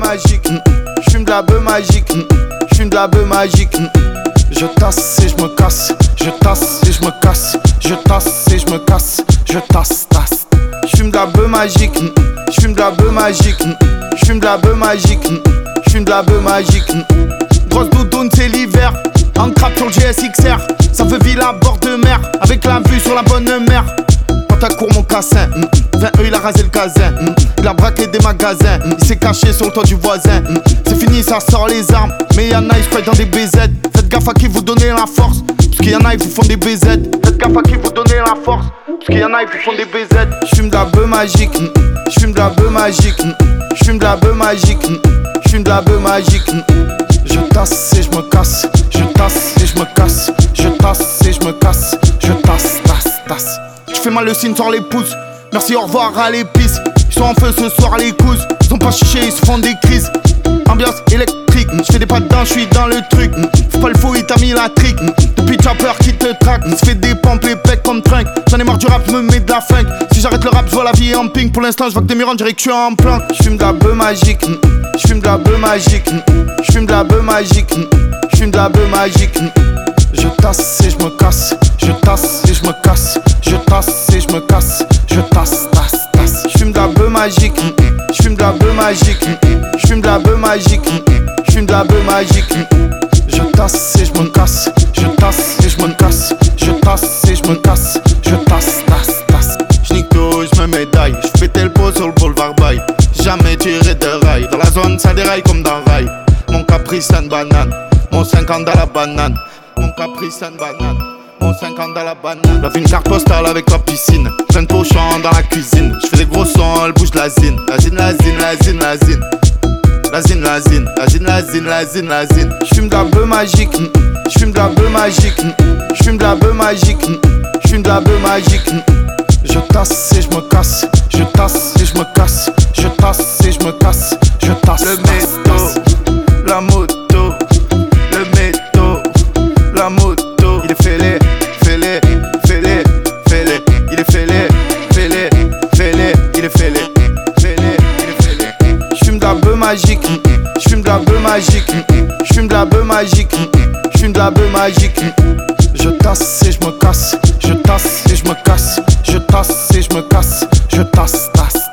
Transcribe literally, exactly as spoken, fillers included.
magique, j'fume de la beuh magique, j'fume de la beuh magique. Je tasse et je me casse, je tasse et je me casse, je tasse et je me casse, je tasse, tasse. J'fume de la beuh magique, j'fume de la beuh magique, j'fume de la beuh magique, j'fume de la beuh magique. Grosse doudoune c'est l'hiver, en crabe sur le G S X R. Ça veut villa à bord de mer, avec la vue sur la bonne mer. Quand à court mon cassin, vingt E il a rasé le casin, il a braqué des magasins, il s'est caché sur le toit du voisin. C'est fini ça sort les armes, mais y'en a ils se croient dans des B Z. Faites gaffe à qui vous donnez la force, parce qu'il y en a ils vous font des B Z. Faites gaffe à qui vous donnez la force, parce qu'il y en a ils vous font des B Z. J'fume de la beuh magique, j'fume de la beuh magique, j'fume de la beuh magique, j'fume de la beuh magique. Je tasse et je me casse, je tasse et je me casse, je tasse et je me casse, je tasse, tasse, tasse. Je fais mal le signe sur les pouces, merci au revoir à l'épice. Ils sont en feu ce soir les couses, ils sont pas chichés, ils se font des crises. Ambiance électrique, je fais des pas dedans, je suis dans le truc. Faut pas le faux, il t'a mis la trick. Depuis chopper qui te traque, se fait des pompes et pecs comme trunk. J'en ai marre du rap, je me mets de la funk. Si j'arrête le rap, je vois la vie en pink. Pour l'instant, je vois que des murs, on dirait que je suis en planque. J'fume de la beuh magique, j'fume de la beuh magique, j'fume de la beuh magique, j'fume de la beuh magique. Je tasse et je me casse, je tasse et je me casse, je tasse et je me casse, je tasse, tasse, tasse. J'fume de la beuh magique, j'fume de la beuh magique, j'fume de la beuh magique, j'fume de la beuh magique. Je tasse et je me casse, je tasse et je me casse, je tasse et je me casse, je tasse, tasse, tasse. J'nique tout, j'me médaille, j'fais tel pot sur le boulevard Baye. Jamais tiré de rail, dans la zone ça déraille comme dans rail. Mon caprice c'est une banane, mon cinquante à la banane. Mon caprice c'est une banane, mon cinquante à la banane. La vie une carte postale avec la piscine, plein de pochons dans la cuisine. J'fais des gros sons, elle bouge la zine. La zine, la zine, la zine, la zine. La zine, la zine, la zine, la zine, la zine, la zine. J'fume de la beuh magique, j'fume de la beuh magique, j'fume de la beuh magique, j'fume de la beuh magique. Je tasse et je me casse, je tasse et je me casse, je tasse et je me casse, je tasse. Le métaux, la moto, le métaux, la moto. Il est fêlé, fêlé, fêlé, fêlé. Il est fêlé, fêlé, fêlé, il est fêlé, fêlé, il est fêlé. J'fume de la beuh magique, j'fume de la beuh magique, j'fume de la beuh magique, j'fume de la beuh magique. Je tasse et je me casse, je tasse et je me casse, je tasse et je me casse, je tasse, tasse.